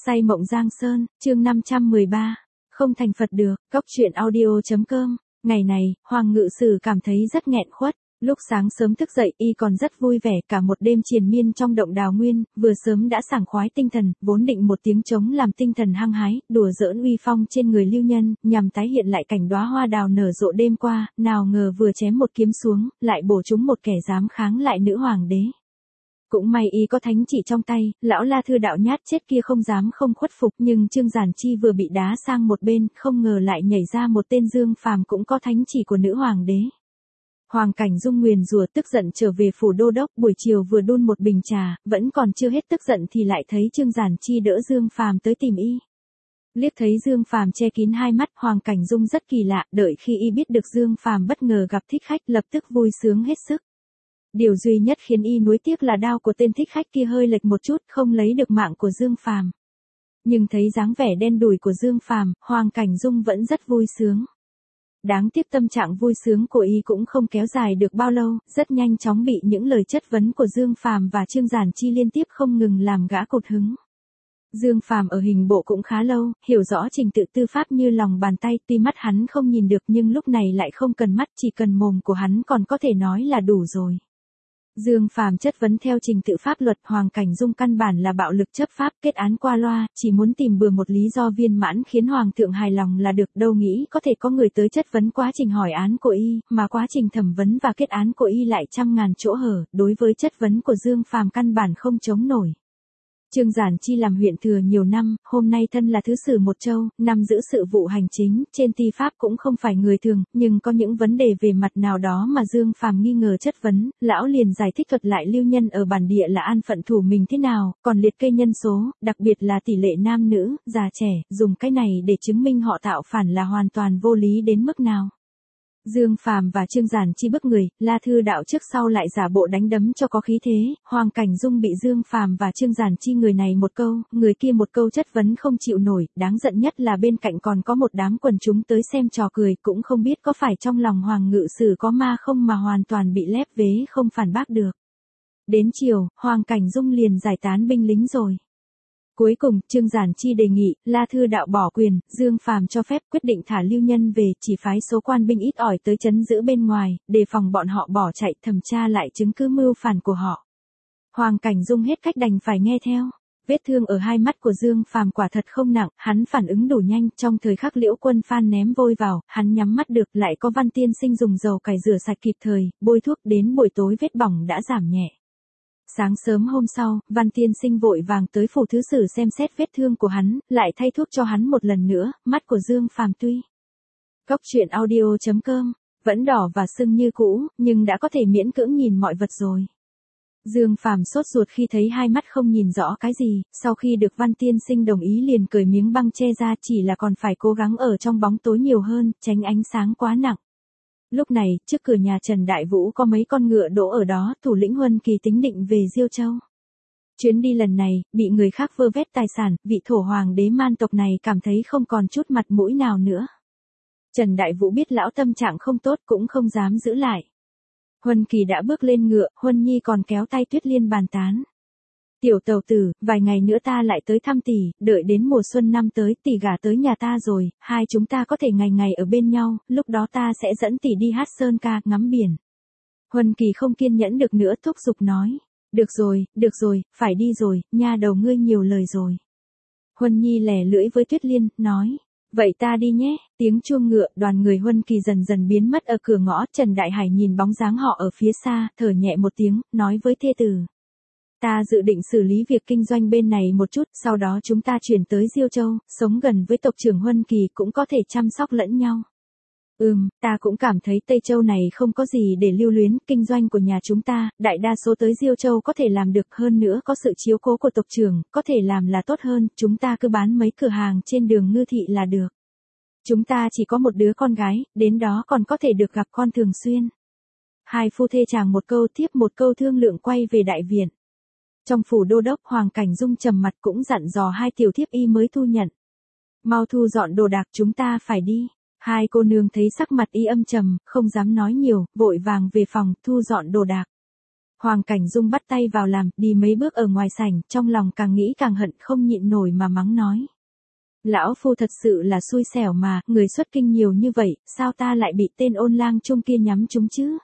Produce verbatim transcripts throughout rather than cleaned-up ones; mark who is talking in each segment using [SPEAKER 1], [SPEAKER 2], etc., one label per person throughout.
[SPEAKER 1] Say mộng Giang Sơn, chương năm trăm mười ba. Không thành Phật được, Cóc truyện audio chấm com. Ngày này, Hoàng Ngự Sử cảm thấy rất nghẹn khuất. Lúc sáng sớm thức dậy y còn rất vui vẻ, cả một đêm triền miên trong động đào nguyên, vừa sớm đã sảng khoái tinh thần, vốn định một tiếng trống làm tinh thần hăng hái, đùa giỡn uy phong trên người lưu nhân, nhằm tái hiện lại cảnh đóa hoa đào nở rộ đêm qua, nào ngờ vừa chém một kiếm xuống, lại bổ trúng một kẻ dám kháng lại nữ hoàng đế. Cũng may y có thánh chỉ trong tay, lão La Thư đạo nhát chết kia không dám không khuất phục, nhưng Trương Giản Chi vừa bị đá sang một bên, không ngờ lại nhảy ra một tên Dương Phàm cũng có thánh chỉ của nữ hoàng đế. Hoàng Cảnh Dung nguyền rủa tức giận trở về phủ đô đốc, buổi chiều vừa đun một bình trà, vẫn còn chưa hết tức giận thì lại thấy Trương Giản Chi đỡ Dương Phàm tới tìm y. Liếc thấy Dương Phàm che kín hai mắt, Hoàng Cảnh Dung rất kỳ lạ, đợi khi y biết được Dương Phàm bất ngờ gặp thích khách, lập tức vui sướng hết sức. Điều duy nhất khiến y nuối tiếc là đao của tên thích khách kia hơi lệch một chút, không lấy được mạng của Dương Phàm. Nhưng thấy dáng vẻ đen đủi của Dương Phàm, Hoàng Cảnh Dung vẫn rất vui sướng. Đáng tiếc tâm trạng vui sướng của y cũng không kéo dài được bao lâu, rất nhanh chóng bị những lời chất vấn của Dương Phàm và Trương Giản Chi liên tiếp không ngừng làm gã cột hứng. Dương Phàm ở hình bộ cũng khá lâu, hiểu rõ trình tự tư pháp như lòng bàn tay, tuy mắt hắn không nhìn được nhưng lúc này lại không cần mắt, chỉ cần mồm của hắn còn có thể nói là đủ rồi. Dương Phàm chất vấn theo trình tự pháp luật, Hoàng Cảnh Dung căn bản là bạo lực chấp pháp, kết án qua loa, chỉ muốn tìm bừa một lý do viên mãn khiến Hoàng thượng hài lòng là được, đâu nghĩ có thể có người tới chất vấn quá trình hỏi án của y, mà quá trình thẩm vấn và kết án của y lại trăm ngàn chỗ hở, đối với chất vấn của Dương Phàm căn bản không chống nổi. Trương Giản Chi làm huyện thừa nhiều năm, hôm nay thân là thứ sử một châu, nắm giữ sự vụ hành chính, trên ti pháp cũng không phải người thường, nhưng có những vấn đề về mặt nào đó mà Dương Phàm nghi ngờ chất vấn, lão liền giải thích thuật lại lưu nhân ở bản địa là an phận thủ mình thế nào, còn liệt kê nhân số, đặc biệt là tỷ lệ nam nữ, già trẻ, dùng cái này để chứng minh họ tạo phản là hoàn toàn vô lý đến mức nào. Dương Phàm và Trương Giản Chi bức người, La Thư đạo trước sau lại giả bộ đánh đấm cho có khí thế, Hoàng Cảnh Dung bị Dương Phàm và Trương Giản Chi người này một câu, người kia một câu chất vấn không chịu nổi, đáng giận nhất là bên cạnh còn có một đám quần chúng tới xem trò cười, cũng không biết có phải trong lòng Hoàng Ngự Sử có ma không mà hoàn toàn bị lép vế không phản bác được. Đến chiều, Hoàng Cảnh Dung liền giải tán binh lính rồi. Cuối cùng, Trương Giản Chi đề nghị, La Thư đạo bỏ quyền, Dương Phàm cho phép, quyết định thả lưu nhân về, chỉ phái số quan binh ít ỏi tới trấn giữ bên ngoài, đề phòng bọn họ bỏ chạy, thẩm tra lại chứng cứ mưu phản của họ. Hoàng Cảnh Dung hết cách đành phải nghe theo. Vết thương ở hai mắt của Dương Phàm quả thật không nặng, hắn phản ứng đủ nhanh, trong thời khắc Liễu Quân Phan ném vôi vào, hắn nhắm mắt được, lại có Văn tiên sinh dùng dầu cải rửa sạch kịp thời, bôi thuốc, đến buổi tối vết bỏng đã giảm nhẹ. Sáng sớm hôm sau, Văn tiên sinh vội vàng tới phủ thứ sử xem xét vết thương của hắn, lại thay thuốc cho hắn một lần nữa, mắt của Dương Phàm tuy Cóc truyện audio chấm com vẫn đỏ và sưng như cũ, nhưng đã có thể miễn cưỡng nhìn mọi vật rồi. Dương Phàm sốt ruột khi thấy hai mắt không nhìn rõ cái gì, sau khi được Văn tiên sinh đồng ý liền cởi miếng băng che ra, chỉ là còn phải cố gắng ở trong bóng tối nhiều hơn, tránh ánh sáng quá nặng. Lúc này, trước cửa nhà Trần Đại Vũ có mấy con ngựa đỗ ở đó, thủ lĩnh Huân Kỳ tính định về Diêu Châu. Chuyến đi lần này, bị người khác vơ vét tài sản, vị thổ hoàng đế man tộc này cảm thấy không còn chút mặt mũi nào nữa. Trần Đại Vũ biết lão tâm trạng không tốt cũng không dám giữ lại. Huân Kỳ đã bước lên ngựa, Huân Nhi còn kéo tay Tuyết Liên bàn tán. Tiểu tàu tử, vài ngày nữa ta lại tới thăm tỷ, đợi đến mùa xuân năm tới tỷ gả tới nhà ta rồi, hai chúng ta có thể ngày ngày ở bên nhau, lúc đó ta sẽ dẫn tỷ đi hát sơn ca, ngắm biển. Huân Kỳ không kiên nhẫn được nữa thúc giục nói. Được rồi, được rồi, phải đi rồi, nha đầu ngươi nhiều lời rồi. Huân Nhi lẻ lưỡi với Tuyết Liên, nói. Vậy ta đi nhé, tiếng chuông ngựa, đoàn người Huân Kỳ dần dần biến mất ở cửa ngõ, Trần Đại Hải nhìn bóng dáng họ ở phía xa, thở nhẹ một tiếng, nói với thê tử. Ta dự định xử lý việc kinh doanh bên này một chút, sau đó chúng ta chuyển tới Diêu Châu, sống gần với tộc trưởng Huân Kỳ cũng có thể chăm sóc lẫn nhau. Ừm, ta cũng cảm thấy Tây Châu này không có gì để lưu luyến, kinh doanh của nhà chúng ta, đại đa số tới Diêu Châu có thể làm được, hơn nữa có sự chiếu cố của tộc trưởng, có thể làm là tốt hơn, chúng ta cứ bán mấy cửa hàng trên đường Ngư Thị là được. Chúng ta chỉ có một đứa con gái, đến đó còn có thể được gặp con thường xuyên. Hai phu thê chàng một câu tiếp một câu thương lượng quay về đại viện. Trong phủ đô đốc, Hoàng Cảnh Dung trầm mặt cũng dặn dò hai tiểu thiếp y mới thu nhận. Mau thu dọn đồ đạc, chúng ta phải đi. Hai cô nương thấy sắc mặt y âm trầm, không dám nói nhiều, vội vàng về phòng, thu dọn đồ đạc. Hoàng Cảnh Dung bắt tay vào làm, đi mấy bước ở ngoài sảnh, trong lòng càng nghĩ càng hận, không nhịn nổi mà mắng nói. Lão phu thật sự là xui xẻo mà, người xuất kinh nhiều như vậy, sao ta lại bị tên ôn lang trung kia nhắm trúng chứ?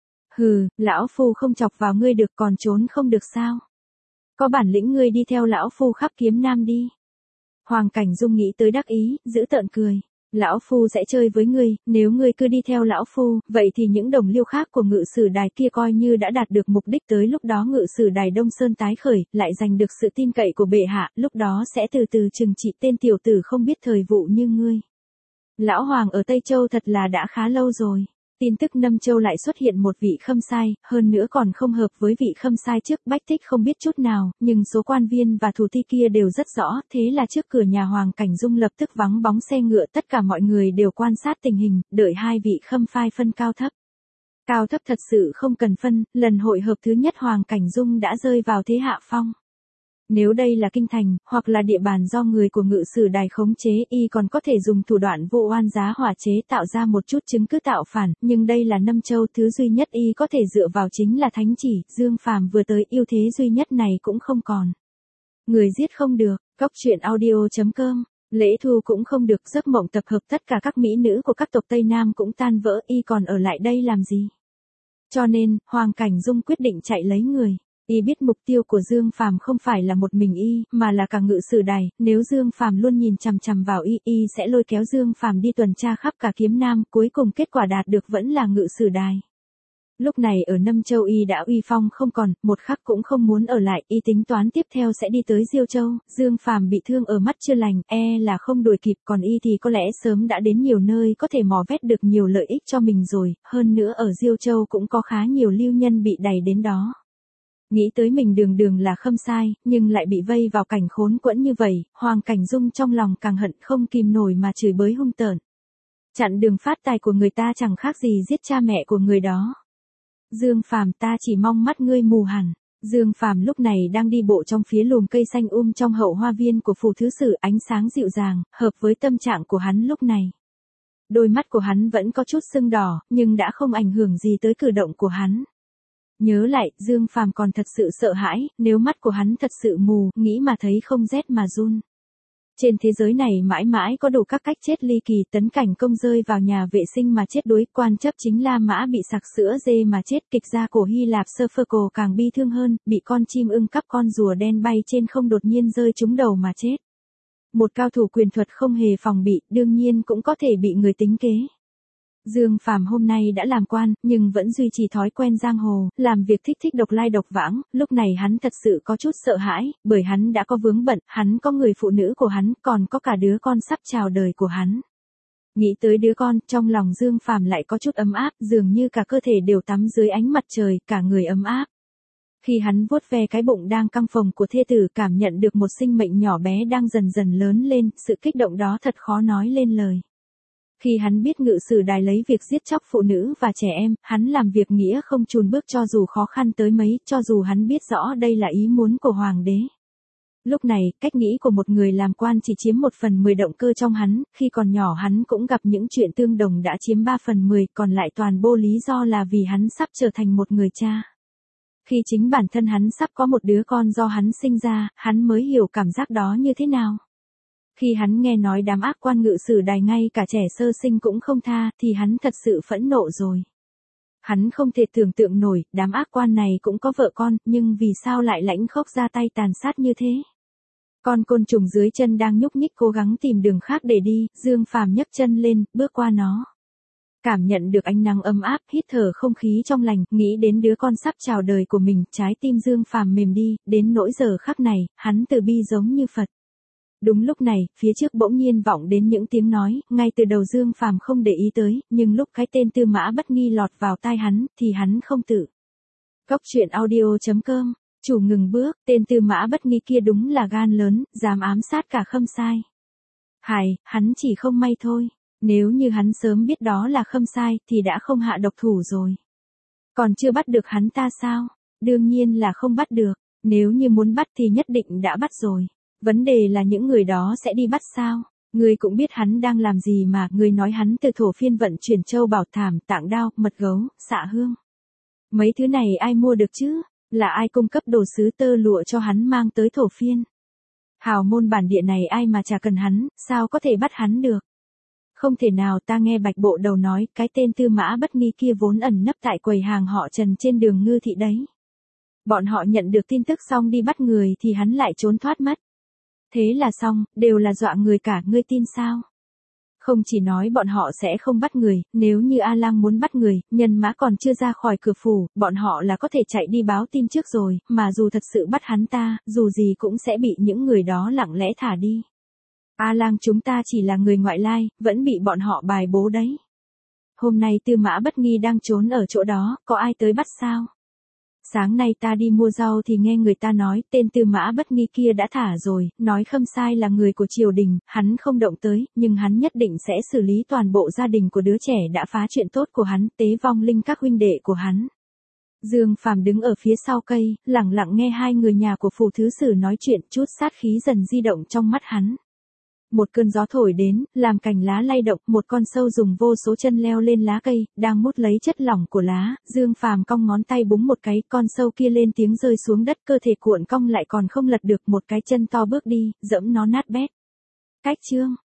[SPEAKER 1] Hừ, lão phu không chọc vào ngươi được còn trốn không được sao? Có bản lĩnh ngươi đi theo lão phu khắp kiếm nam đi. Hoàng Cảnh Dung nghĩ tới đắc ý, giữ tợn cười. Lão phu sẽ chơi với ngươi, nếu ngươi cứ đi theo lão phu, vậy thì những đồng liêu khác của ngự sử đài kia coi như đã đạt được mục đích, tới lúc đó ngự sử đài Đông Sơn tái khởi, lại giành được sự tin cậy của bệ hạ, lúc đó sẽ từ từ trừng trị tên tiểu tử không biết thời vụ như ngươi. Lão Hoàng ở Tây Châu thật là đã khá lâu rồi. Tin tức Nâm Châu lại xuất hiện một vị khâm sai, hơn nữa còn không hợp với vị khâm sai trước, Bách Thích không biết chút nào, nhưng số quan viên và thủ ti kia đều rất rõ, thế là trước cửa nhà Hoàng Cảnh Dung lập tức vắng bóng xe ngựa, tất cả mọi người đều quan sát tình hình, đợi hai vị khâm sai phân cao thấp. Cao thấp thật sự không cần phân, lần hội hợp thứ nhất Hoàng Cảnh Dung đã rơi vào thế hạ phong. Nếu đây là kinh thành, hoặc là địa bàn do người của ngự sử đài khống chế, y còn có thể dùng thủ đoạn vô oan giá hỏa chế tạo ra một chút chứng cứ tạo phản, nhưng đây là Nâm Châu, thứ duy nhất y có thể dựa vào chính là thánh chỉ, Dương Phàm vừa tới, ưu thế duy nhất này cũng không còn. Người giết không được, cóc truyện audio chấm com, lễ thu cũng không được, giấc mộng tập hợp tất cả các mỹ nữ của các tộc Tây Nam cũng tan vỡ, y còn ở lại đây làm gì? Cho nên, Hoàng Cảnh Dung quyết định chạy lấy người. Y biết mục tiêu của Dương Phàm không phải là một mình y, mà là cả ngự sử đài, nếu Dương Phàm luôn nhìn chằm chằm vào y, y sẽ lôi kéo Dương Phàm đi tuần tra khắp cả kiếm nam, cuối cùng kết quả đạt được vẫn là ngự sử đài. Lúc này ở Nâm Châu y đã uy phong không còn, một khắc cũng không muốn ở lại, y tính toán tiếp theo sẽ đi tới Diêu Châu, Dương Phàm bị thương ở mắt chưa lành, e là không đuổi kịp, còn y thì có lẽ sớm đã đến nhiều nơi có thể mò vét được nhiều lợi ích cho mình rồi, hơn nữa ở Diêu Châu cũng có khá nhiều lưu nhân bị đày đến đó. Nghĩ tới mình đường đường là khâm sai, nhưng lại bị vây vào cảnh khốn quẫn như vậy, Hoàng Cảnh Dung trong lòng càng hận không kìm nổi mà chửi bới hung tợn. Chặn đường phát tài của người ta chẳng khác gì giết cha mẹ của người đó. Dương Phàm, ta chỉ mong mắt ngươi mù hẳn. Dương Phàm lúc này đang đi bộ trong phía lùm cây xanh um trong hậu hoa viên của phủ thứ sử, ánh sáng dịu dàng, hợp với tâm trạng của hắn lúc này. Đôi mắt của hắn vẫn có chút sưng đỏ, nhưng đã không ảnh hưởng gì tới cử động của hắn. Nhớ lại, Dương Phàm còn thật sự sợ hãi, nếu mắt của hắn thật sự mù, nghĩ mà thấy không rét mà run. Trên thế giới này mãi mãi có đủ các cách chết ly kỳ, Tấn Cảnh Công rơi vào nhà vệ sinh mà chết đuối, quan chấp chính La Mã bị sặc sữa dê mà chết, kịch gia cổ Hy Lạp Sophocles càng bi thương hơn, bị con chim ưng cắp con rùa đen bay trên không đột nhiên rơi trúng đầu mà chết. Một cao thủ quyền thuật không hề phòng bị, đương nhiên cũng có thể bị người tính kế. Dương Phàm hôm nay đã làm quan, nhưng vẫn duy trì thói quen giang hồ, làm việc thích thích độc lai độc vãng, lúc này hắn thật sự có chút sợ hãi, bởi hắn đã có vướng bận, hắn có người phụ nữ của hắn, còn có cả đứa con sắp chào đời của hắn. Nghĩ tới đứa con, trong lòng Dương Phàm lại có chút ấm áp, dường như cả cơ thể đều tắm dưới ánh mặt trời, cả người ấm áp. Khi hắn vuốt ve cái bụng đang căng phồng của thê tử, cảm nhận được một sinh mệnh nhỏ bé đang dần dần lớn lên, sự kích động đó thật khó nói lên lời. Khi hắn biết ngự sử đài lấy việc giết chóc phụ nữ và trẻ em, hắn làm việc nghĩa không chùn bước cho dù khó khăn tới mấy, cho dù hắn biết rõ đây là ý muốn của hoàng đế. Lúc này, cách nghĩ của một người làm quan chỉ chiếm một phần mười động cơ trong hắn, khi còn nhỏ hắn cũng gặp những chuyện tương đồng đã chiếm ba phần mười, còn lại toàn bộ lý do là vì hắn sắp trở thành một người cha. Khi chính bản thân hắn sắp có một đứa con do hắn sinh ra, hắn mới hiểu cảm giác đó như thế nào. Khi hắn nghe nói đám ác quan ngự sử đài ngay cả trẻ sơ sinh cũng không tha, thì hắn thật sự phẫn nộ rồi. Hắn không thể tưởng tượng nổi, đám ác quan này cũng có vợ con, nhưng vì sao lại lãnh khốc ra tay tàn sát như thế? Con côn trùng dưới chân đang nhúc nhích cố gắng tìm đường khác để đi, Dương Phàm nhấc chân lên, bước qua nó. Cảm nhận được ánh nắng ấm áp, hít thở không khí trong lành, nghĩ đến đứa con sắp chào đời của mình, trái tim Dương Phàm mềm đi, đến nỗi giờ khắc này, hắn từ bi giống như Phật. Đúng lúc này, phía trước bỗng nhiên vọng đến những tiếng nói, ngay từ đầu Dương Phàm không để ý tới, nhưng lúc cái tên Tư Mã Bất Nghi lọt vào tai hắn, thì hắn không tự. Cóc truyện audio chấm com, chủ ngừng bước, tên Tư Mã Bất Nghi kia đúng là gan lớn, dám ám sát cả khâm sai. Hài, hắn chỉ không may thôi, nếu như hắn sớm biết đó là khâm sai, thì đã không hạ độc thủ rồi. Còn chưa bắt được hắn ta sao? Đương nhiên là không bắt được, nếu như muốn bắt thì nhất định đã bắt rồi. Vấn đề là những người đó sẽ đi bắt sao? Người cũng biết hắn đang làm gì mà, người nói hắn từ thổ phiên vận chuyển châu bảo thảm, tạng đao, mật gấu, xạ hương. Mấy thứ này ai mua được chứ? Là ai cung cấp đồ sứ tơ lụa cho hắn mang tới Thổ Phiên? Hào môn bản địa này ai mà chả cần hắn, sao có thể bắt hắn được? Không thể nào. Ta nghe Bạch Bộ Đầu nói, cái tên Tư Mã Bất Nghi kia vốn ẩn nấp tại quầy hàng họ Trần trên đường Ngư Thị đấy. Bọn họ nhận được tin tức xong đi bắt người thì hắn lại trốn thoát mất. Thế là xong, đều là dọa người cả, ngươi tin sao? Không chỉ nói bọn họ sẽ không bắt người, nếu như A Lang muốn bắt người, nhân mã còn chưa ra khỏi cửa phủ, bọn họ là có thể chạy đi báo tin trước rồi, mà dù thật sự bắt hắn ta, dù gì cũng sẽ bị những người đó lặng lẽ thả đi. A Lang chúng ta chỉ là người ngoại lai, vẫn bị bọn họ bài bố đấy. Hôm nay Tư Mã Bất Nghi đang trốn ở chỗ đó, có ai tới bắt sao? Sáng nay ta đi mua rau thì nghe người ta nói, tên Tư Mã Bất Nghi kia đã thả rồi, nói Khâm Sai là người của triều đình, hắn không động tới, nhưng hắn nhất định sẽ xử lý toàn bộ gia đình của đứa trẻ đã phá chuyện tốt của hắn, tế vong linh các huynh đệ của hắn. Dương Phàm đứng ở phía sau cây, lặng lặng nghe hai người nhà của Phù Thứ Sử nói chuyện, chút sát khí dần di động trong mắt hắn. Một cơn gió thổi đến, làm cành lá lay động, một con sâu dùng vô số chân leo lên lá cây, đang mút lấy chất lỏng của lá, Dương Phàm cong ngón tay búng một cái, con sâu kia lên tiếng rơi xuống đất, cơ thể cuộn cong lại còn không lật được, một cái chân to bước đi, dẫm nó nát bét. Cách chương